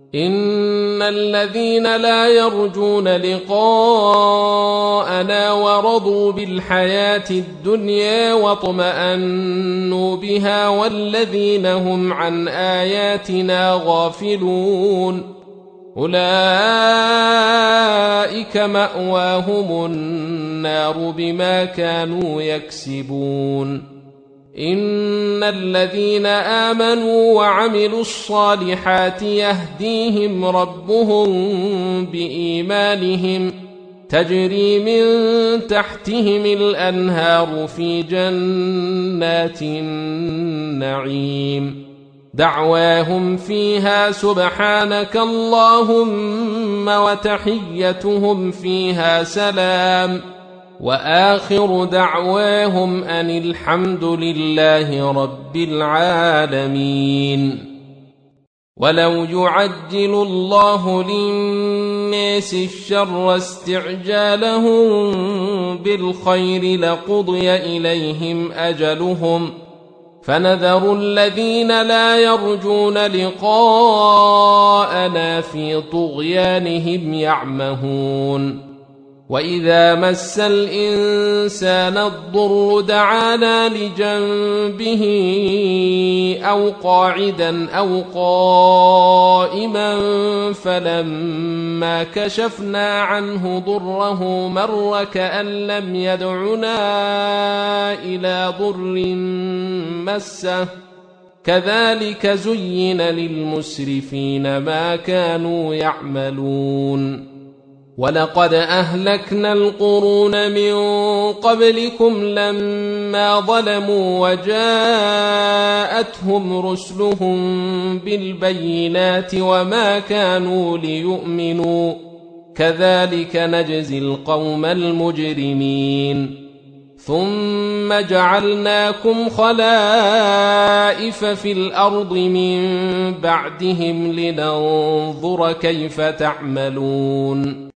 إن الذين لا يرجون لقاءنا ورضوا بالحياة الدنيا واطمأنوا بها والذين هم عن آياتنا غافلون أولئك مأواهم النار بما كانوا يكسبون إن الذين آمنوا وعملوا الصالحات يهديهم ربهم بإيمانهم تجري من تحتهم الأنهار في جنات النعيم دعواهم فيها سبحانك اللهم وتحيتهم فيها سلام وآخر دعواهم أن الحمد لله رب العالمين. ولو يعجل الله للناس الشر استعجالهم بالخير لقضي إليهم أجلهم فنذر الذين لا يرجون لقاءنا في طغيانهم يعمهون وإذا مس الإنسان الضر دعانا لجنبه أو قاعدا أو قائما فلما كشفنا عنه ضره مر كأن لم يدعنا إلى ضر مسه كذلك زين للمسرفين ما كانوا يعملون ولقد أهلكنا القرون من قبلكم لما ظلموا وجاءتهم رسلهم بالبينات وما كانوا ليؤمنوا كذلك نجزي القوم المجرمين ثم جعلناكم خلائف في الأرض من بعدهم لننظر كيف تعملون